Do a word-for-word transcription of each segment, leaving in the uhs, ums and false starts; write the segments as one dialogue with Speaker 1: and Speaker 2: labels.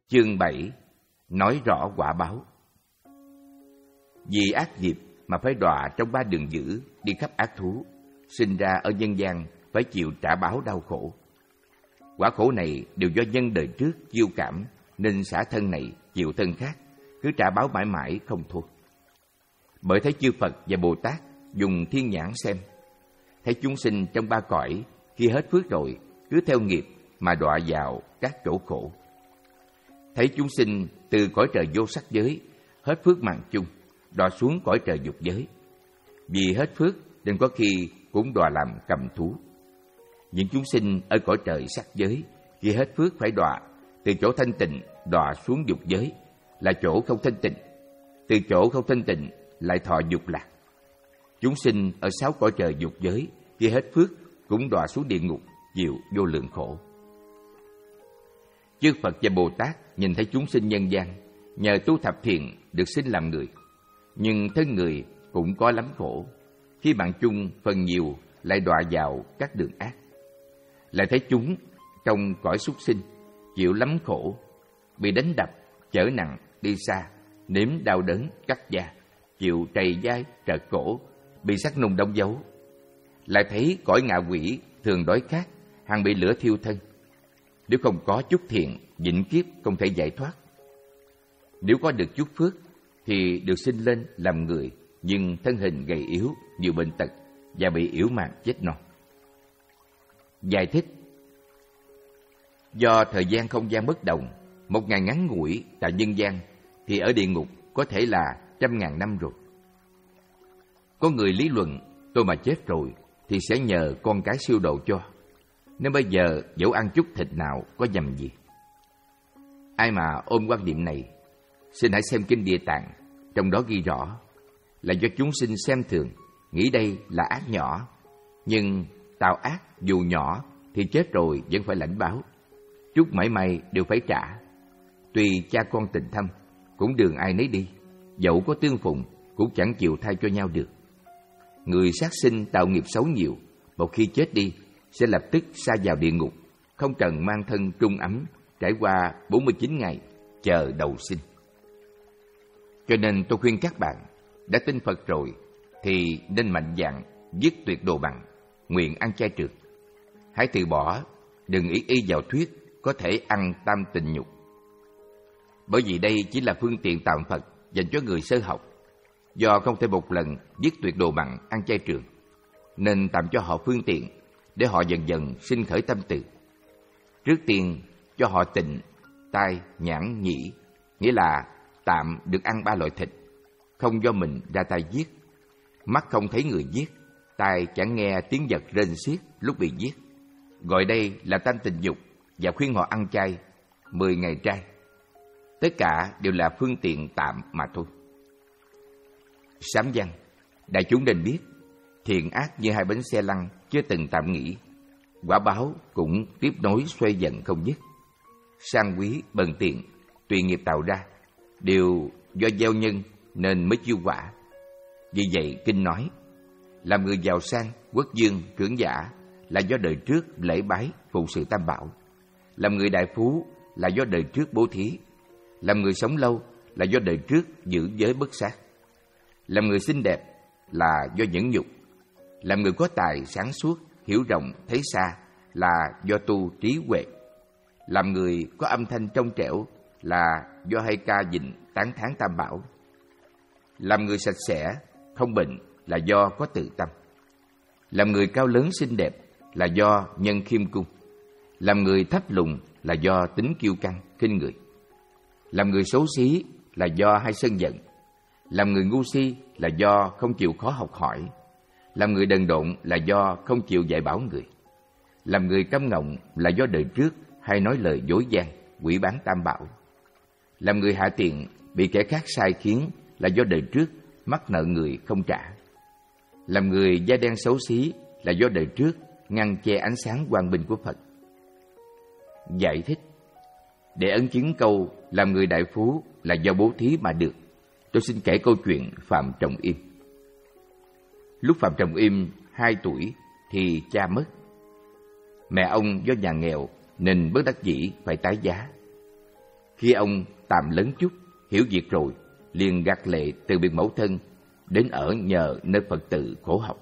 Speaker 1: Chương bảy. Nói rõ quả báo. Vì ác nghiệp mà phải đọa trong ba đường dữ, đi khắp ác thú, sinh ra ở nhân gian phải chịu trả báo đau khổ. Quả khổ này đều do nhân đời trước chiêu cảm, nên xả thân này chịu thân khác, cứ trả báo mãi mãi không thôi. Bởi thấy chư Phật và Bồ Tát dùng thiên nhãn xem, thấy chúng sinh trong ba cõi khi hết phước rồi cứ theo nghiệp mà đọa vào các chỗ khổ. Thấy chúng sinh từ cõi trời vô sắc giới hết phước mạng chung, đọa xuống cõi trời dục giới. Vì hết phước nên có khi cũng đọa làm cầm thú. Những chúng sinh ở cõi trời sắc giới khi hết phước phải đọa từ chỗ thanh tịnh đọa xuống dục giới, là chỗ không thanh tịnh. Từ chỗ không thanh tịnh lại thọ dục lạc. Chúng sinh ở sáu cõi trời dục giới khi hết phước cũng đọa xuống địa ngục chịu vô lượng khổ. Chư Phật và Bồ Tát nhìn thấy chúng sinh nhân gian nhờ tu thập thiện được sinh làm người, nhưng thân người cũng có lắm khổ. Khi mạng chung phần nhiều lại đọa vào các đường ác. Lại thấy chúng trong cõi súc sinh chịu lắm khổ, bị đánh đập, chở nặng, đi xa, nếm đau đớn, cắt da, chịu trầy dai, trợt cổ, bị sắc nung đóng dấu. Lại thấy cõi ngạ quỷ thường đói khát, hằng bị lửa thiêu thân. Nếu không có chút thiện, vĩnh kiếp không thể giải thoát. Nếu có được chút phước thì được sinh lên làm người, nhưng thân hình gầy yếu, nhiều bệnh tật và bị yểu mạn chết non. Giải thích: do thời gian không gian bất đồng, một ngày ngắn ngủi tại nhân gian thì ở địa ngục có thể là trăm ngàn năm rồi. Có người lý luận tôi mà chết rồi thì sẽ nhờ con cái siêu độ cho, nên bây giờ dẫu ăn chút thịt nào có nhầm gì. Ai mà ôm quan niệm này, xin hãy xem kinh Địa Tạng, trong đó ghi rõ là do chúng sinh xem thường, nghĩ đây là ác nhỏ, nhưng tạo ác dù nhỏ thì chết rồi vẫn phải lãnh báo, chút mảy may đều phải trả. Tuy cha con tình thâm, cũng đường ai nấy đi, dẫu có tương phùng cũng chẳng chịu thay cho nhau được. Người sát sinh tạo nghiệp xấu nhiều, một khi chết đi sẽ lập tức sa vào địa ngục, không cần mang thân trung ấm, trải qua bốn mươi chín ngày chờ đầu sinh. Cho nên tôi khuyên các bạn đã tin Phật rồi thì nên mạnh dạn viết tuyệt đồ bằng, nguyện ăn chay trường. Hãy từ bỏ, đừng ý y vào thuyết có thể ăn tam tình nhục. Bởi vì đây chỉ là phương tiện tạm Phật dành cho người sơ học. Do không thể một lần viết tuyệt đồ bằng ăn chay trường, nên tạm cho họ phương tiện để họ dần dần sinh khởi tâm từ. Trước tiên cho họ tịnh, tai, nhãn, nhĩ, nghĩa là tạm được ăn ba loại thịt, không do mình ra tay giết, mắt không thấy người giết, tai chẳng nghe tiếng vật rên xiết lúc bị giết. Gọi đây là tam tình dục và khuyên họ ăn chay, mười ngày trai. Tất cả đều là phương tiện tạm mà thôi. Sám văn, đại chúng nên biết, thiện ác như hai bánh xe lăn chưa từng tạm nghỉ, quả báo cũng tiếp nối xoay dần không dứt. Sang quý, bần tiện, tùy nghiệp tạo ra, đều do gieo nhân nên mới chiêu quả. Vì vậy kinh nói, làm người giàu sang, quốc dương, trưởng giả là do đời trước lễ bái phụng sự tam bảo. Làm người đại phú là do đời trước bố thí. Làm người sống lâu là do đời trước giữ giới bất sát. Làm người xinh đẹp là do nhẫn nhục. Làm người có tài sáng suốt, hiểu rộng, thấy xa là do tu trí huệ. Làm người có âm thanh trong trẻo là do hay ca dịnh tán thán tam bảo. Làm người sạch sẽ, không bệnh là do có tự tâm. Làm người cao lớn xinh đẹp là do nhân khiêm cung. Làm người thấp lùn là do tính kiêu căng, khinh người. Làm người xấu xí là do hay sân giận. Làm người ngu si là do không chịu khó học hỏi. Làm người đần độn là do không chịu dạy bảo người. Làm người câm ngọng là do đời trước hay nói lời dối gian, quỷ bán tam bảo. Làm người hạ tiện bị kẻ khác sai khiến là do đời trước mắc nợ người không trả. Làm người da đen xấu xí là do đời trước ngăn che ánh sáng quang minh của Phật. Giải thích: để ấn chứng câu làm người đại phú là do bố thí mà được, tôi xin kể câu chuyện Phạm Trọng Im. Lúc Phạm Trọng Im hai tuổi thì cha mất. Mẹ ông do nhà nghèo nên bất đắc dĩ phải tái giá. Khi ông tạm lớn chút, hiểu việc rồi, liền gạt lệ từ biệt mẫu thân, đến ở nhờ nơi Phật tự khổ học.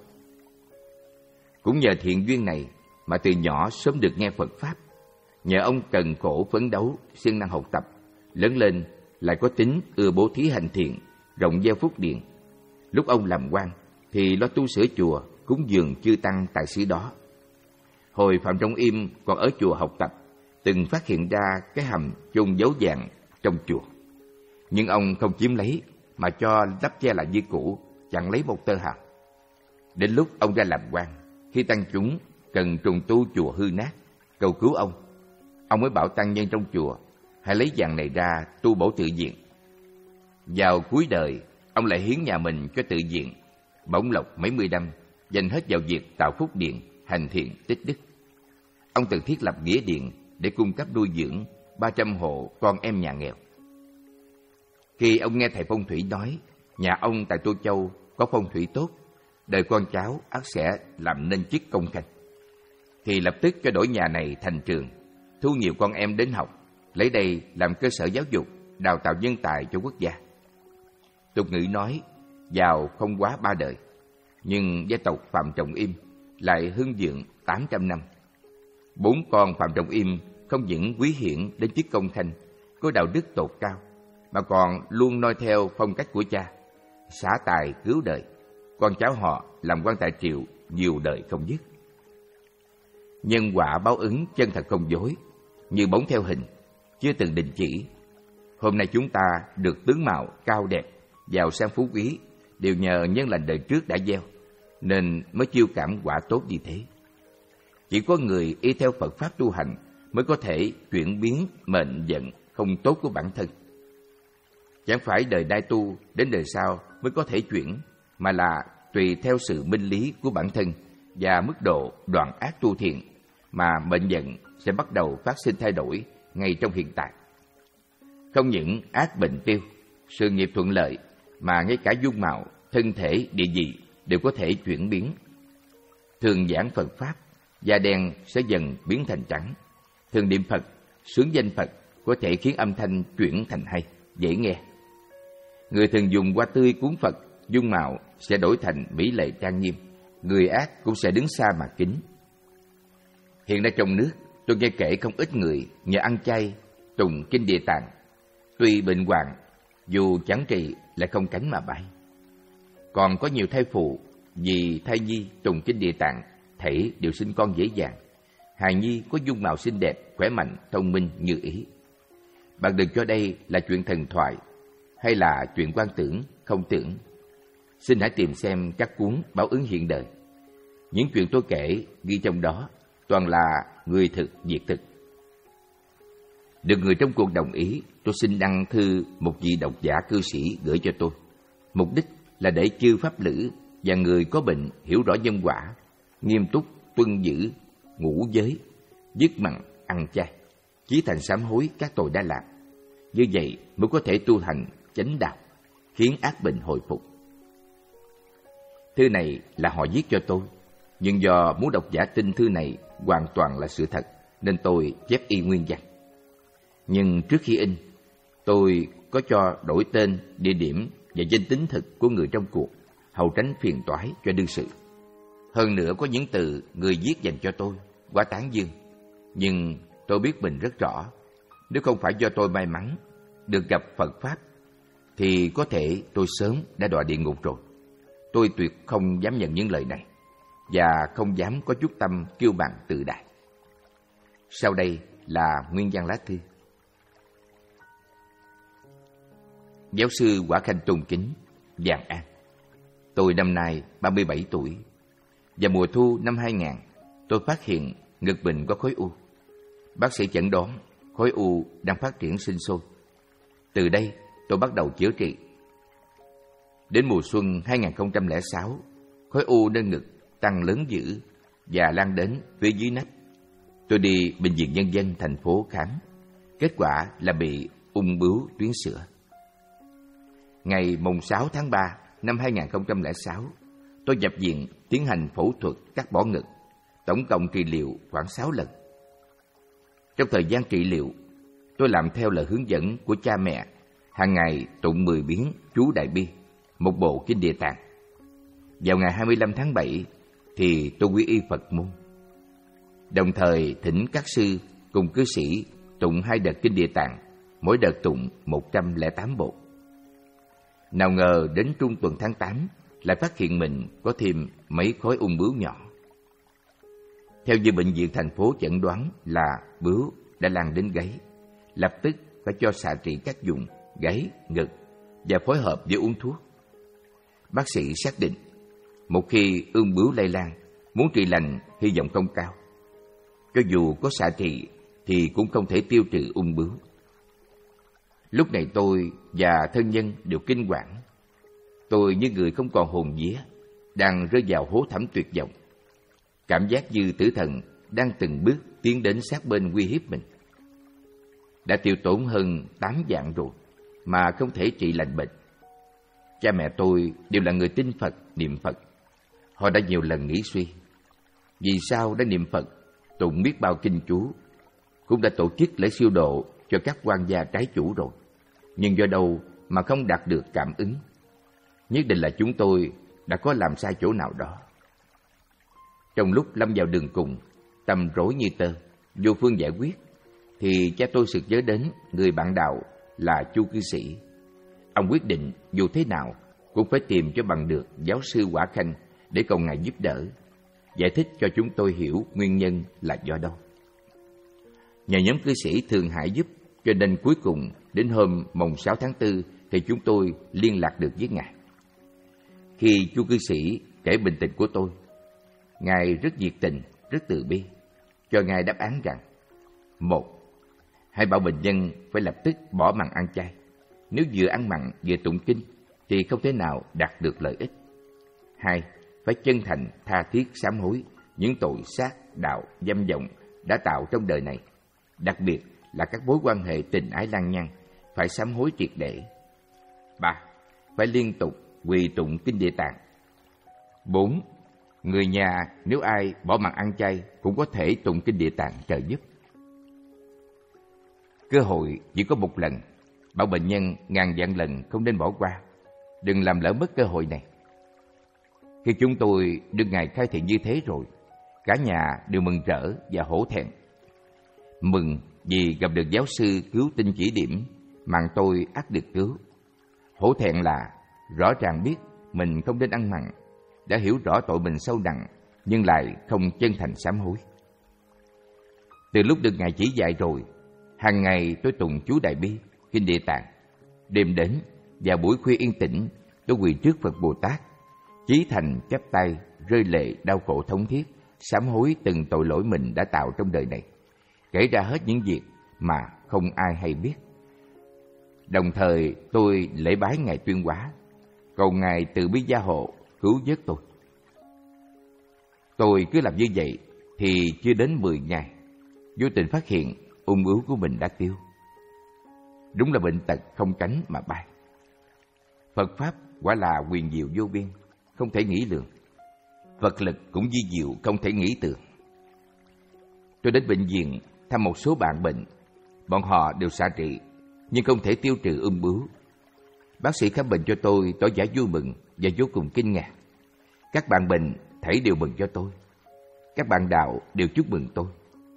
Speaker 1: Cũng nhờ thiện duyên này mà từ nhỏ sớm được nghe Phật Pháp. Nhờ ông cần khổ phấn đấu, siêng năng học tập, lớn lên lại có tính ưa bố thí hành thiện, rộng gieo phúc điền. Lúc ông làm quan thì lo tu sửa chùa, cúng dường chư tăng tại xứ đó. Hồi Phạm Trọng Im còn ở chùa học tập, từng phát hiện ra cái hầm chôn dấu vàng trong chùa. Nhưng ông không chiếm lấy mà cho lắp che lại như cũ, chẳng lấy một tơ hào. Đến lúc ông ra làm quan, khi tăng chúng cần trùng tu chùa hư nát, cầu cứu ông, ông mới bảo tăng nhân trong chùa hãy lấy vàng này ra tu bổ tự viện. Vào cuối đời, ông lại hiến nhà mình cho tự viện, bổng lộc mấy mươi năm, dành hết vào việc tạo phúc điện, hành thiện, tích đức. Ông từng thiết lập nghĩa điện để cung cấp nuôi dưỡng ba trăm hộ con em nhà nghèo. Khi ông nghe thầy phong thủy nói nhà ông tại Tô Châu có phong thủy tốt, đời con cháu ắt sẽ làm nên chức công khanh, thì lập tức cho đổi nhà này thành trường, thu nhiều con em đến học, lấy đây làm cơ sở giáo dục, đào tạo nhân tài cho quốc gia. Tục ngữ nói giàu không quá ba đời, nhưng gia tộc Phạm Trọng Im lại hưng vượng tám trăm năm. Bốn con Phạm Trọng Im không những quý hiển đến chức công khanh, có đạo đức tột cao, mà còn luôn noi theo phong cách của cha, xả tài cứu đời. Con cháu họ làm quan tại triều nhiều đời không dứt. Nhân quả báo ứng chân thật không dối, như bóng theo hình, chưa từng đình chỉ. Hôm nay chúng ta được tướng mạo cao đẹp, giàu sang phú quý, đều nhờ nhân lành đời trước đã gieo, nên mới chiêu cảm quả tốt như thế. Chỉ có người y theo Phật Pháp tu hành mới có thể chuyển biến mệnh vận không tốt của bản thân. Chẳng phải đời đai tu đến đời sau mới có thể chuyển, mà là tùy theo sự minh lý của bản thân và mức độ đoạn ác tu thiện mà mệnh vận sẽ bắt đầu phát sinh thay đổi ngay trong hiện tại. Không những ác bệnh tiêu, sự nghiệp thuận lợi, mà ngay cả dung mạo, thân thể, địa vị đều có thể chuyển biến. Thường giảng Phật Pháp, da đen sẽ dần biến thành trắng. Thường niệm Phật, xướng danh Phật có thể khiến âm thanh chuyển thành hay, dễ nghe. Người thường dùng hoa tươi cúng Phật, dung mạo sẽ đổi thành mỹ lệ trang nghiêm, người ác cũng sẽ đứng xa mà kính. Hiện nay trong nước, tôi nghe kể không ít người nhờ ăn chay, tùng kinh Địa Tạng, tuy bệnh hoạn, dù chẳng trị lại không cánh mà bay. Còn có nhiều thai phụ vì thai nhi tùng kinh Địa Tạng, thảy đều sinh con dễ dàng. Hài nhi có dung mạo xinh đẹp, khỏe mạnh, thông minh như ý. Bạn đừng cho đây là chuyện thần thoại hay là chuyện quan tưởng, không tưởng. Xin hãy tìm xem các cuốn báo ứng hiện đời. Những chuyện tôi kể ghi trong đó toàn là người thực, việc thực. Được người trong cuộc đồng ý, tôi xin đăng thư một vị độc giả cư sĩ gửi cho tôi. Mục đích là để chư pháp lữ và người có bệnh hiểu rõ nhân quả, nghiêm túc tuân giữ ngũ giới, dứt mặn ăn chay, chí thành sám hối các tội đã làm. Như vậy mới có thể tu hành chánh đạo, khiến ác bệnh hồi phục. Thư này là họ viết cho tôi, nhưng do muốn độc giả tin thư này hoàn toàn là sự thật, nên tôi chép y nguyên văn. Nhưng trước khi in, tôi có cho đổi tên, địa điểm và danh tính thực của người trong cuộc, hầu tránh phiền toái cho đương sự. Hơn nữa có những từ người viết dành cho tôi quá tán dương, nhưng tôi biết mình rất rõ, nếu không phải do tôi may mắn được gặp Phật Pháp, thì có thể tôi sớm đã đọa địa ngục rồi. Tôi tuyệt không dám nhận những lời này, và không dám có chút tâm kiêu bàng tự đại. Sau đây là nguyên văn lá thư. Giáo sư Quả Khanh tôn kính, Vạn An. Tôi năm nay ba mươi bảy tuổi. Vào mùa thu năm hai nghìn, tôi phát hiện ngực mình có khối u. Bác sĩ chẩn đoán khối u đang phát triển sinh sôi. Từ đây tôi bắt đầu chữa trị. Đến mùa xuân hai nghìn không trăm lẻ sáu, khối u nơi ngực tăng lớn dữ và lan đến phía dưới nách. Tôi đi bệnh viện nhân dân thành phố khám. Kết quả là bị ung bướu tuyến sữa. Ngày mùng sáu tháng ba năm hai nghìn không trăm lẻ sáu, tôi nhập viện tiến hành phẫu thuật cắt bỏ ngực, tổng cộng trị liệu khoảng sáu lần. Trong thời gian trị liệu, tôi làm theo lời hướng dẫn của cha mẹ, hàng ngày tụng mười biến chú Đại Bi, một bộ kinh Địa Tạng. Vào ngày hai mươi lăm tháng bảy thì tôi quy y Phật môn. Đồng thời thỉnh các sư cùng cư sĩ tụng hai đợt kinh Địa Tạng, mỗi đợt tụng một trăm lẻ tám bộ. Nào ngờ đến trung tuần tháng tám lại phát hiện mình có thêm mấy khối ung bướu nhỏ. Theo như bệnh viện thành phố chẩn đoán là bướu đã lan đến gáy, lập tức phải cho xạ trị các vùng gáy, ngực và phối hợp với uống thuốc. Bác sĩ xác định, một khi ung bướu lây lan, muốn trị lành hy vọng không cao. Cho dù có xạ trị thì cũng không thể tiêu trừ ung bướu. Lúc này tôi và thân nhân đều kinh hoàng. Tôi như người không còn hồn vía, đang rơi vào hố thẳm tuyệt vọng. Cảm giác như tử thần đang từng bước tiến đến sát bên uy hiếp mình. Đã tiêu tốn hơn tám vạn rồi mà không thể trị lành bệnh. Cha mẹ tôi đều là người tin Phật, niệm Phật. Họ đã nhiều lần nghĩ suy, vì sao đã niệm Phật, tụng biết bao kinh chú, cũng đã tổ chức lễ siêu độ cho các quan gia trái chủ rồi, nhưng do đâu mà không đạt được cảm ứng? Nhất định là chúng tôi đã có làm sai chỗ nào đó. Trong lúc lâm vào đường cùng, tâm rối như tơ, vô phương giải quyết, thì cha tôi sực nhớ đến người bạn đạo là Chu cư sĩ. Ông quyết định dù thế nào cũng phải tìm cho bằng được giáo sư Quả Khanh để cầu ngài giúp đỡ, giải thích cho chúng tôi hiểu nguyên nhân là do đâu. Nhờ nhóm cư sĩ thường hại giúp, cho nên cuối cùng đến hôm mồng sáu tháng tư thì chúng tôi liên lạc được với ngài. Khi Chu cư sĩ kể bệnh tình của tôi, ngài rất nhiệt tình, rất từ bi, cho ngài đáp án rằng: một, hãy bảo bệnh nhân phải lập tức bỏ mặn ăn chay. Nếu vừa ăn mặn vừa tụng kinh thì không thể nào đạt được lợi ích. Hai, phải chân thành tha thiết sám hối những tội sát, đạo, dâm vọng đã tạo trong đời này, đặc biệt là các mối quan hệ tình ái lăng nhăng, phải sám hối triệt để. Ba, phải liên tục quỳ tụng kinh Địa Tạng. Bốn, người nhà nếu ai bỏ mặn ăn chay cũng có thể tụng kinh Địa Tạng trợ giúp. Cơ hội chỉ có một lần, bảo bệnh nhân ngàn vạn lần không nên bỏ qua, đừng làm lỡ mất cơ hội này. Khi chúng tôi được ngài khai thị như thế rồi, cả nhà đều mừng rỡ và hổ thẹn. Mừng vì gặp được giáo sư cứu tinh chỉ điểm, mạng tôi ắt được cứu. Hổ thẹn là rõ ràng biết mình không nên ăn mặn, đã hiểu rõ tội mình sâu nặng nhưng lại không chân thành sám hối. Từ lúc được ngài chỉ dạy rồi, hàng ngày tôi tụng chú Đại Bi, kinh Địa Tạng. Đêm đến và buổi khuya yên tĩnh, tôi quỳ trước Phật Bồ Tát, chí thành chắp tay, rơi lệ đau khổ thống thiết, sám hối từng tội lỗi mình đã tạo trong đời này, kể ra hết những việc mà không ai hay biết. Đồng thời tôi lễ bái ngài Tuyên Hóa, cầu ngài từ bi gia hộ cứu vớt tôi. Tôi cứ làm như vậy thì chưa đến mười ngày, vô tình phát hiện ung bướu của mình đã tiêu. Đúng là bệnh tật không cánh mà bay. Phật pháp quả là quyền diệu vô biên, không thể nghĩ lường. Vật lực cũng vi diệu không thể nghĩ tưởng. Tôi đến bệnh viện thăm một số bạn bệnh, bọn họ đều xạ trị nhưng không thể tiêu trừ ung bướu. Bác sĩ khám bệnh cho tôi tỏ vẻ vui mừng và vô cùng kinh ngạc. Các bạn bệnh thảy đều mừng cho tôi, các bạn đạo đều chúc mừng tôi.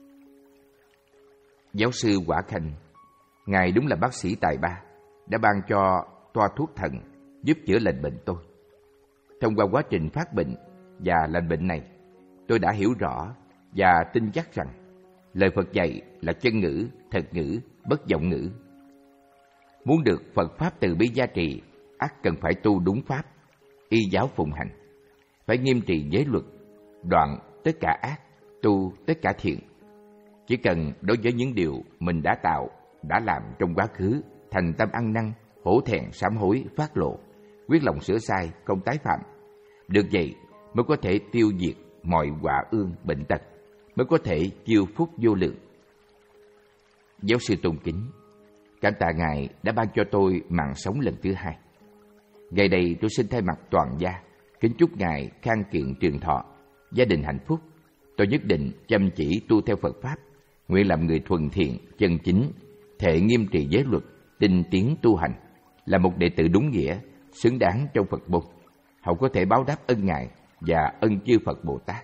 Speaker 1: Giáo sư Quả Khanh, ngài đúng là bác sĩ tài ba, đã ban cho toa thuốc thần giúp chữa lành bệnh tôi. Thông qua quá trình phát bệnh và lành bệnh này, tôi đã hiểu rõ và tin chắc rằng lời Phật dạy là chân ngữ, thật ngữ, bất vọng ngữ. Muốn được Phật pháp từ bi gia trì, ắt cần phải tu đúng pháp, y giáo phụng hành, phải nghiêm trì giới luật, đoạn tất cả ác, tu tất cả thiện. Chỉ cần đối với những điều mình đã tạo, đã làm trong quá khứ, thành tâm ăn năn, hổ thẹn sám hối, phát lộ, quyết lòng sửa sai, không tái phạm. Được vậy mới có thể tiêu diệt mọi họa ương bệnh tật, mới có thể chiêu phúc vô lượng. Giáo sư tôn kính, cảm tạ ngài đã ban cho tôi mạng sống lần thứ hai. Ngày đây tôi xin thay mặt toàn gia kính chúc ngài khang kiện trường thọ, gia đình hạnh phúc. Tôi nhất định chăm chỉ tu theo Phật pháp, nguyện làm người thuần thiện, chân chính, thệ nghiêm trì giới luật, tinh tiến tu hành, là một đệ tử đúng nghĩa, xứng đáng trong Phật môn, hậu có thể báo đáp ân Ngài và ân chư Phật Bồ Tát.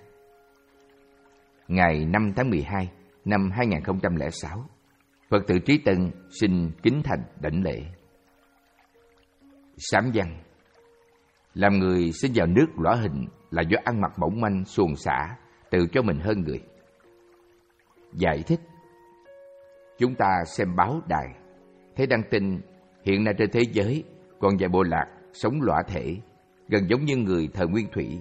Speaker 1: Ngày năm tháng mười hai năm hai nghìn không trăm lẻ sáu, Phật tử Trí Tân xin kính thành đảnh lễ. Sám văn: làm người sinh vào nước lõa hình là do ăn mặc mỏng manh, xuồng xả, tự cho mình hơn người. Giải thích: chúng ta xem báo đài, thấy đăng tin hiện nay trên thế giới còn vài bộ lạc sống lõa thể, gần giống như người thời nguyên thủy.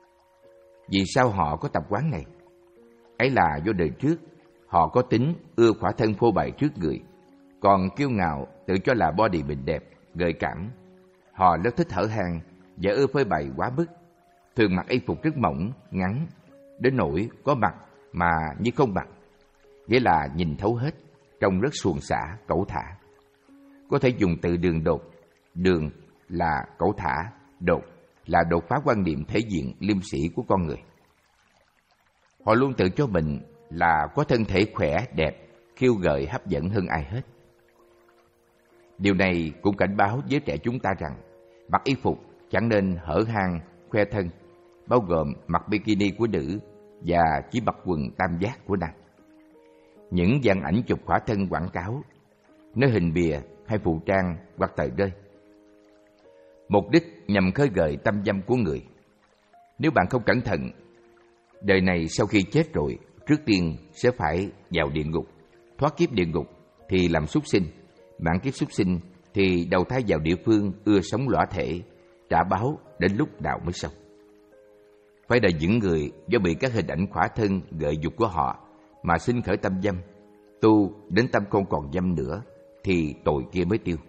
Speaker 1: Vì sao họ có tập quán này? Ấy là do đời trước họ có tính ưa khỏa thân phô bày trước người, còn kiêu ngạo tự cho là body mình đẹp, gợi cảm. Họ rất thích hở hang và ưa phơi bày quá mức, thường mặc y phục rất mỏng, ngắn, đến nỗi có mặt mà như không mặt, nghĩa là nhìn thấu hết, trông rất suồng xả, cẩu thả. Có thể dùng từ đường đột. Đường là cẩu thả, đột là đột phá quan niệm thể diện liêm sĩ của con người. Họ luôn tự cho mình là có thân thể khỏe, đẹp, khiêu gợi, hấp dẫn hơn ai hết. Điều này cũng cảnh báo giới trẻ chúng ta rằng mặc y phục chẳng nên hở hang, khoe thân, bao gồm mặc bikini của nữ và chỉ mặc quần tam giác của nam. Những dàn ảnh chụp khỏa thân quảng cáo, nơi hình bìa hay phụ trang hoặc tờ rơi, mục đích nhằm khơi gợi tâm dâm của người. Nếu bạn không cẩn thận, đời này sau khi chết rồi, trước tiên sẽ phải vào địa ngục. Thoát kiếp địa ngục thì làm súc sinh, mãn kiếp súc sinh thì đầu thai vào địa phương ưa sống lõa thể, trả báo đến lúc nào mới xong. Phải đợi những người do bị các hình ảnh khỏa thân gợi dục của họ mà sinh khởi tâm dâm, tu đến tâm không còn dâm nữa, thì tội kia mới tiêu.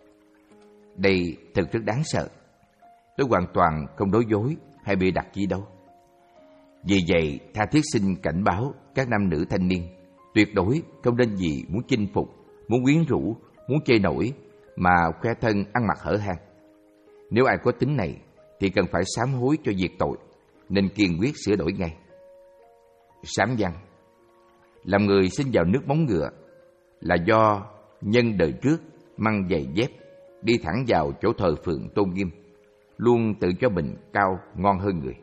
Speaker 1: Đây thật rất đáng sợ. Tôi hoàn toàn không nói dối hay bịa đặt gì đâu. Vì vậy, tha thiết xin cảnh báo các nam nữ thanh niên tuyệt đối không nên vì muốn chinh phục, muốn quyến rũ, muốn chơi nổi mà khoe thân ăn mặc hở hang. Nếu ai có tính này thì cần phải sám hối cho việc tội, nên kiên quyết sửa đổi ngay. Sám văn: làm người sinh vào nước móng ngựa là do nhân đời trước mang giày dép, đi thẳng vào chỗ thờ phượng tôn nghiêm, luôn tự cho mình cao ngon hơn người.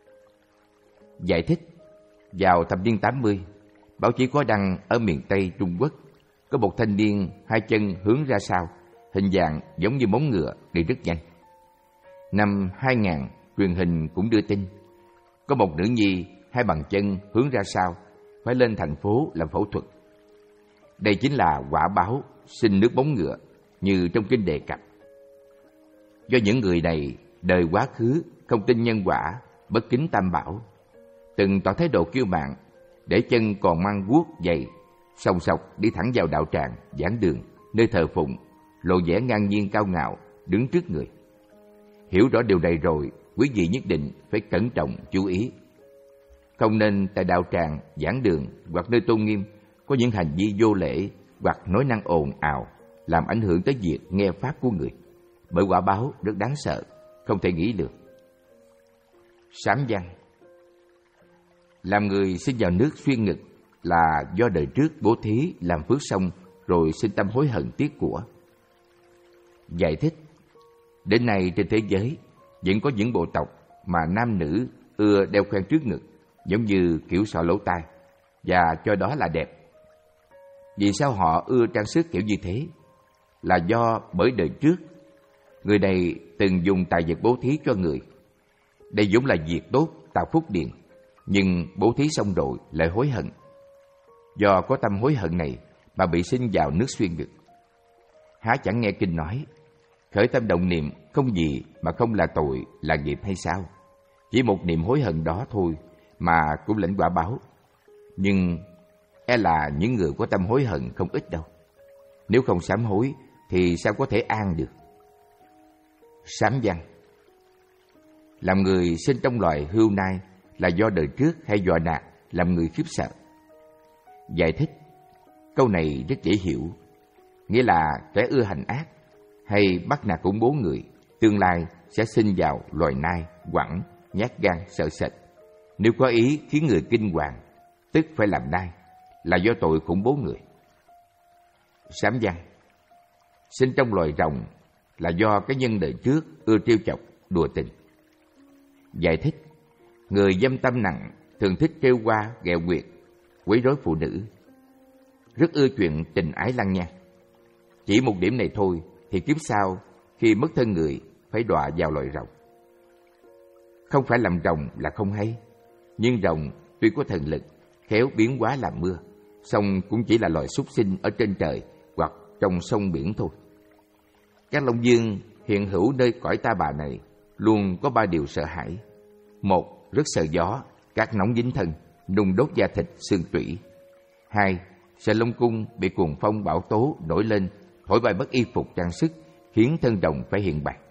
Speaker 1: Giải thích: vào thập niên tám mươi, báo chí có đăng ở miền Tây Trung Quốc có một thanh niên hai chân hướng ra sau, hình dạng giống như móng ngựa, đi rất nhanh. Năm hai nghìn, truyền hình cũng đưa tin có một nữ nhi hai bàn chân hướng ra sau, phải lên thành phố làm phẫu thuật. Đây chính là quả báo sinh nước móng ngựa như trong kinh đề cập. Do những người này đời quá khứ không tin nhân quả, bất kính tam bảo, từng tỏ thái độ kiêu mạn, để chân còn mang guốc giày, sòng sọc đi thẳng vào đạo tràng, giảng đường, nơi thờ phụng, lộ vẻ ngang nhiên cao ngạo, đứng trước người. Hiểu rõ điều này rồi, quý vị nhất định phải cẩn trọng chú ý. Không nên tại đạo tràng, giảng đường hoặc nơi tôn nghiêm có những hành vi vô lễ hoặc nói năng ồn ào, làm ảnh hưởng tới việc nghe pháp của người, bởi quả báo rất đáng sợ, không thể nghĩ được. Sám văn: làm người sinh vào nước xuyên ngực là do đời trước bố thí làm phước xong rồi sinh tâm hối hận tiếc của. Giải thích: đến nay trên thế giới vẫn có những bộ tộc mà nam nữ ưa đeo khoen trước ngực, giống như kiểu sọ lỗ tai, và cho đó là đẹp. Vì sao họ ưa trang sức kiểu như thế? Là do bởi đời trước người này từng dùng tài vật bố thí cho người. Đây vốn là việc tốt, tạo phúc điền, nhưng bố thí xong rồi lại hối hận. Do có tâm hối hận này mà bị sinh vào nước xuyên ngực. Há chẳng nghe kinh nói khởi tâm động niệm không gì mà không là tội, là nghiệp hay sao? Chỉ một niệm hối hận đó thôi mà cũng lãnh quả báo. Nhưng e là những người có tâm hối hận không ít đâu. Nếu không sám hối thì sao có thể an được? Sám văn: làm người sinh trong loài hươu nai là do đời trước hay dọa nạt làm người khiếp sợ. Giải thích: câu này rất dễ hiểu, nghĩa là kẻ ưa hành ác hay bắt nạt khủng bố người, tương lai sẽ sinh vào loài nai, quẳng, nhát gan, sợ sệt. Nếu có ý khiến người kinh hoàng, tức phải làm nai, là do tội khủng bố người. Sám văn. Sinh trong loài rồng là do cái nhân đời trước ưa trêu chọc, đùa tình. Giải thích. Người dâm tâm nặng thường thích trêu hoa, ghẹo nguyệt, quấy rối phụ nữ, rất ưa chuyện tình ái lăng nhăng. Chỉ một điểm này thôi thì kiếp sau khi mất thân người phải đọa vào loài rồng. Không phải làm rồng là không hay, nhưng rồng tuy có thần lực, khéo biến hóa làm mưa, song cũng chỉ là loài súc sinh ở trên trời hoặc trong sông biển thôi. Các long dương hiện hữu nơi cõi ta bà này luôn có ba điều sợ hãi. Một, rất sợ gió, cát nóng dính thân, nung đốt da thịt, xương tủy. Hai, sợ Long Cung bị cuồng phong bão tố nổi lên, thổi bay mất y phục trang sức, khiến thân rồng phải hiện bạc.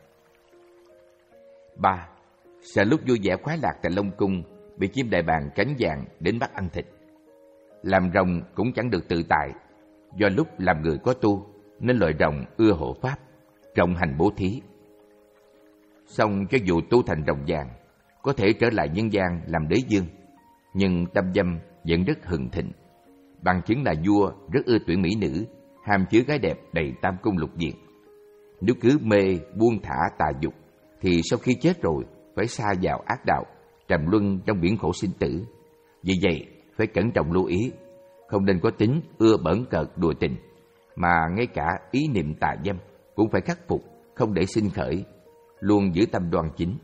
Speaker 1: Ba, sợ lúc vui vẻ khoái lạc tại Long Cung bị chim đại bàng cánh vàng đến bắt ăn thịt. Làm rồng cũng chẳng được tự tại, do lúc làm người có tu nên loài rồng ưa hộ pháp, trọng hành bố thí. Song cho dù tu thành rồng vàng, có thể trở lại nhân gian làm đế dương, nhưng tâm dâm vẫn rất hừng thịnh. Bằng chứng là vua rất ưa tuyển mỹ nữ, ham chứa gái đẹp đầy tam cung lục viện. Nếu cứ mê buông thả tà dục, thì sau khi chết rồi phải sa vào ác đạo, trầm luân trong biển khổ sinh tử. Vì vậy phải cẩn trọng lưu ý, không nên có tính ưa bỡn cợt đùa tình, mà ngay cả ý niệm tà dâm cũng phải khắc phục, không để sinh khởi, luôn giữ tâm đoan chính.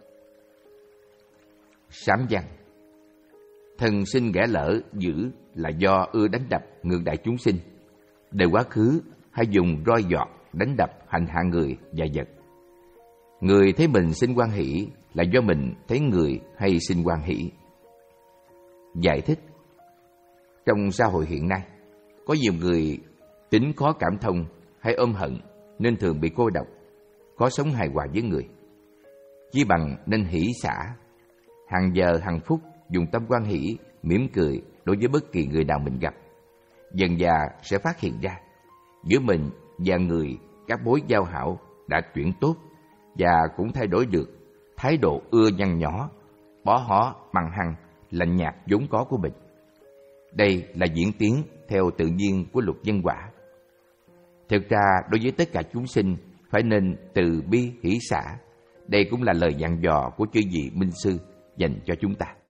Speaker 1: Sám văn. Thần sinh ghẻ lỡ dữ là do ưa đánh đập ngược đại chúng sinh. Đời quá khứ hay dùng roi giọt đánh đập hành hạ người và vật. Người thấy mình sinh hoan hỷ là do mình thấy người hay sinh hoan hỷ. Giải thích. Trong xã hội hiện nay, có nhiều người tính khó cảm thông hay ôm hận nên thường bị cô độc, khó sống hài hòa với người. Chỉ bằng nên hỷ xả, hàng giờ hàng phút dùng tâm quan hỷ, mỉm cười đối với bất kỳ người nào mình gặp. Dần dà sẽ phát hiện ra giữa mình và người các mối giao hảo đã chuyển tốt, và cũng thay đổi được thái độ ưa nhăn nhó, bó hó, mặn hăng, lạnh nhạt vốn có của mình. Đây là diễn tiến theo tự nhiên của luật nhân quả. Thực ra đối với tất cả chúng sinh phải nên từ bi hỷ xả. Đây cũng là lời dặn dò của chư vị minh sư dành cho chúng ta.